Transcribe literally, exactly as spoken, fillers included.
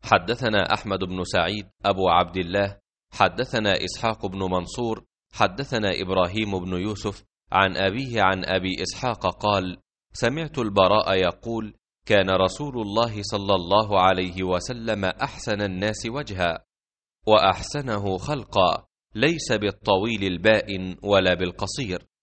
حدثنا أحمد بن سعيد أبو عبد الله حدثنا إسحاق بن منصور حدثنا إبراهيم بن يوسف عن أبيه عن أبي إسحاق قال: سمعت البراء يقول: كان رسول الله صلى الله عليه وسلم أحسن الناس وجها وأحسنه خلقا، ليس بالطويل البائن ولا بالقصير.